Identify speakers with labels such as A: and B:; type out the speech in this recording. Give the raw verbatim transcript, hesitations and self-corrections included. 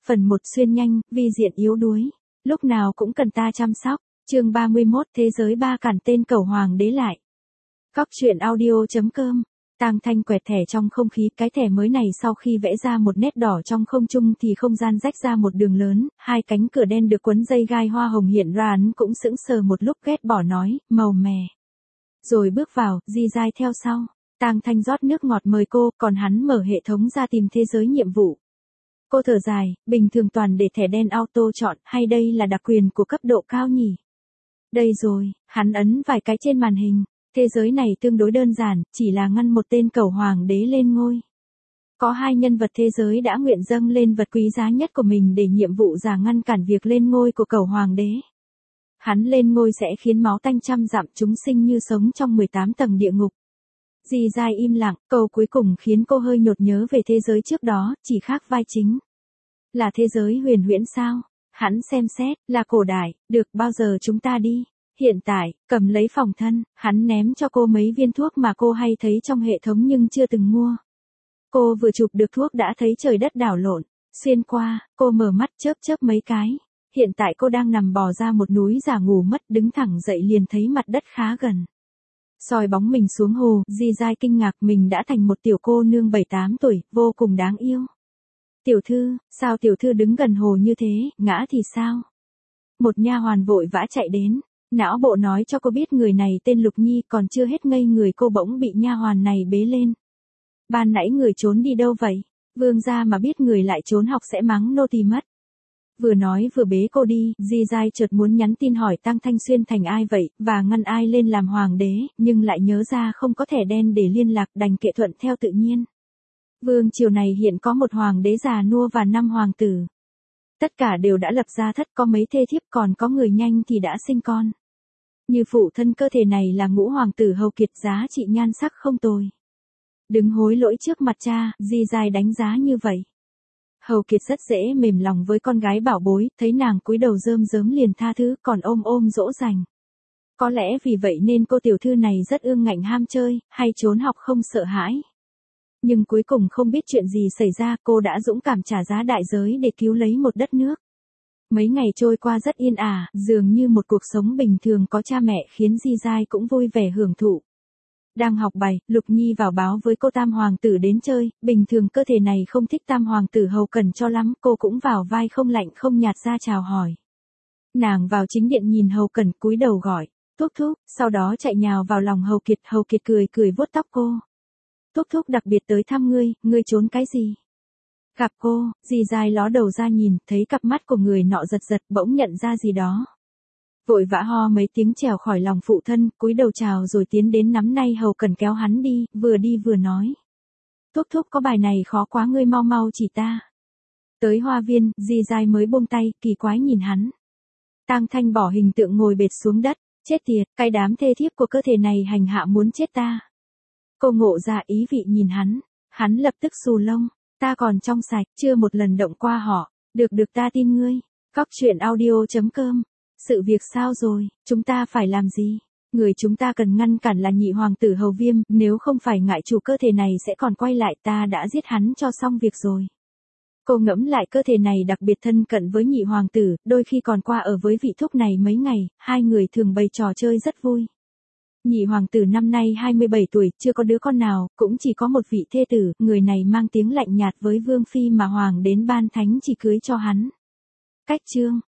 A: Phần một xuyên nhanh, vi diện yếu đuối. Lúc nào cũng cần ta chăm sóc. Chương ba mươi mốt Thế giới ba cản tên cầu hoàng đế lại. Cóc truyện audio chấm com. Tang Thanh quẹt thẻ trong không khí, cái thẻ mới này sau khi vẽ ra một nét đỏ trong không trung thì không gian rách ra một đường lớn, hai cánh cửa đen được quấn dây gai hoa hồng hiện ra, hắn cũng sững sờ một lúc ghét bỏ nói, màu mè. Rồi bước vào, Di Giai theo sau. Tang Thanh rót nước ngọt mời cô, còn hắn mở hệ thống ra tìm thế giới nhiệm vụ. Cô thở dài, bình thường toàn để thẻ đen auto chọn, hay đây là đặc quyền của cấp độ cao nhỉ? Đây rồi, hắn ấn vài cái trên màn hình. Thế giới này tương đối đơn giản, chỉ là ngăn một tên cầu hoàng đế lên ngôi. Có hai nhân vật thế giới đã nguyện dâng lên vật quý giá nhất của mình để nhiệm vụ giả ngăn cản việc lên ngôi của cầu hoàng đế. Hắn lên ngôi sẽ khiến máu tanh trăm dặm chúng sinh như sống trong mười tám tầng địa ngục. Di Giai im lặng, câu cuối cùng khiến cô hơi nhột nhớ về thế giới trước đó, chỉ khác vai chính. Là thế giới huyền huyễn sao? Hắn xem xét, là cổ đại, được bao giờ chúng ta đi? Hiện tại, cầm lấy phòng thân, hắn ném cho cô mấy viên thuốc mà cô hay thấy trong hệ thống nhưng chưa từng mua. Cô vừa chụp được thuốc đã thấy trời đất đảo lộn, xuyên qua, cô mở mắt chớp chớp mấy cái. Hiện tại cô đang nằm bò ra một núi giả ngủ mất, đứng thẳng dậy liền thấy mặt đất khá gần. Soi bóng mình xuống hồ, Di Giai kinh ngạc mình đã thành một tiểu cô nương bảy tám tuổi, vô cùng đáng yêu. Tiểu thư, sao tiểu thư đứng gần hồ như thế, ngã thì sao? Một nha hoàn vội vã chạy đến. Não bộ nói cho cô biết người này tên Lục Nhi, còn chưa hết ngây người cô bỗng bị nha hoàn này bế lên. Ban nãy người trốn đi đâu vậy? Vương gia mà biết người lại trốn học sẽ mắng nô tỳ mất. Vừa nói vừa bế cô đi, Di Giai chợt muốn nhắn tin hỏi Tang Thanh Xuyên thành ai vậy, và ngăn ai lên làm hoàng đế, nhưng lại nhớ ra không có thẻ đen để liên lạc, đành kệ thuận theo tự nhiên. Vương triều này hiện có một hoàng đế già nua và năm hoàng tử. Tất cả đều đã lập gia thất, có mấy thê thiếp, còn có người nhanh thì đã sinh con. Như phụ thân cơ thể này là ngũ hoàng tử Hầu Kiệt, giá trị nhan sắc không tồi. Đứng hối lỗi trước mặt cha, Di Giai đánh giá như vậy. Hầu Kiệt rất dễ mềm lòng với con gái bảo bối, thấy nàng cúi đầu rơm rớm liền tha thứ, còn ôm ôm dỗ dành. Có lẽ vì vậy nên cô tiểu thư này rất ương ngạnh ham chơi, hay trốn học không sợ hãi. Nhưng cuối cùng không biết chuyện gì xảy ra, cô đã dũng cảm trả giá đại giới để cứu lấy một đất nước. Mấy ngày trôi qua rất yên ả, dường như một cuộc sống bình thường có cha mẹ, khiến Di Giai cũng vui vẻ hưởng thụ. Đang học bài, Lục Nhi vào báo với cô tam hoàng tử đến chơi, bình thường cơ thể này không thích tam hoàng tử Hầu Cẩn cho lắm, cô cũng vào vai không lạnh không nhạt ra chào hỏi. Nàng vào chính điện nhìn Hầu Cẩn cúi đầu gọi, thúc thúc, sau đó chạy nhào vào lòng Hầu Kiệt, Hầu Kiệt cười cười vuốt tóc cô. Thúc thúc đặc biệt tới thăm ngươi, ngươi trốn cái gì? Gặp cô, Di Giai ló đầu ra nhìn, thấy cặp mắt của người nọ giật giật, bỗng nhận ra gì đó. Vội vã ho mấy tiếng trèo khỏi lòng phụ thân, cúi đầu chào rồi tiến đến nắm nay Hầu Cẩn kéo hắn đi, vừa đi vừa nói. Thúc thúc có bài này khó quá, ngươi mau mau chỉ ta. Tới hoa viên, Di Giai mới buông tay, kỳ quái nhìn hắn. Tang Thanh bỏ hình tượng ngồi bệt xuống đất, chết tiệt, cái đám thê thiếp của cơ thể này hành hạ muốn chết ta. Cô ngộ ra ý vị nhìn hắn, hắn lập tức xù lông. Ta còn trong sạch, chưa một lần động qua họ, được được ta tin ngươi. Cóc truyện audio chấm com. Sự việc sao rồi, chúng ta phải làm gì? Người chúng ta cần ngăn cản là nhị hoàng tử Hầu Viêm, nếu không phải ngại chủ cơ thể này sẽ còn quay lại, ta đã giết hắn cho xong việc rồi. Cô ngẫm lại cơ thể này đặc biệt thân cận với nhị hoàng tử, đôi khi còn qua ở với vị thúc này mấy ngày, hai người thường bày trò chơi rất vui. Nhị hoàng tử năm nay hai mươi bảy tuổi, chưa có đứa con nào, cũng chỉ có một vị thê tử, người này mang tiếng lạnh nhạt với vương phi mà hoàng đến ban thánh chỉ cưới cho hắn. Cách chương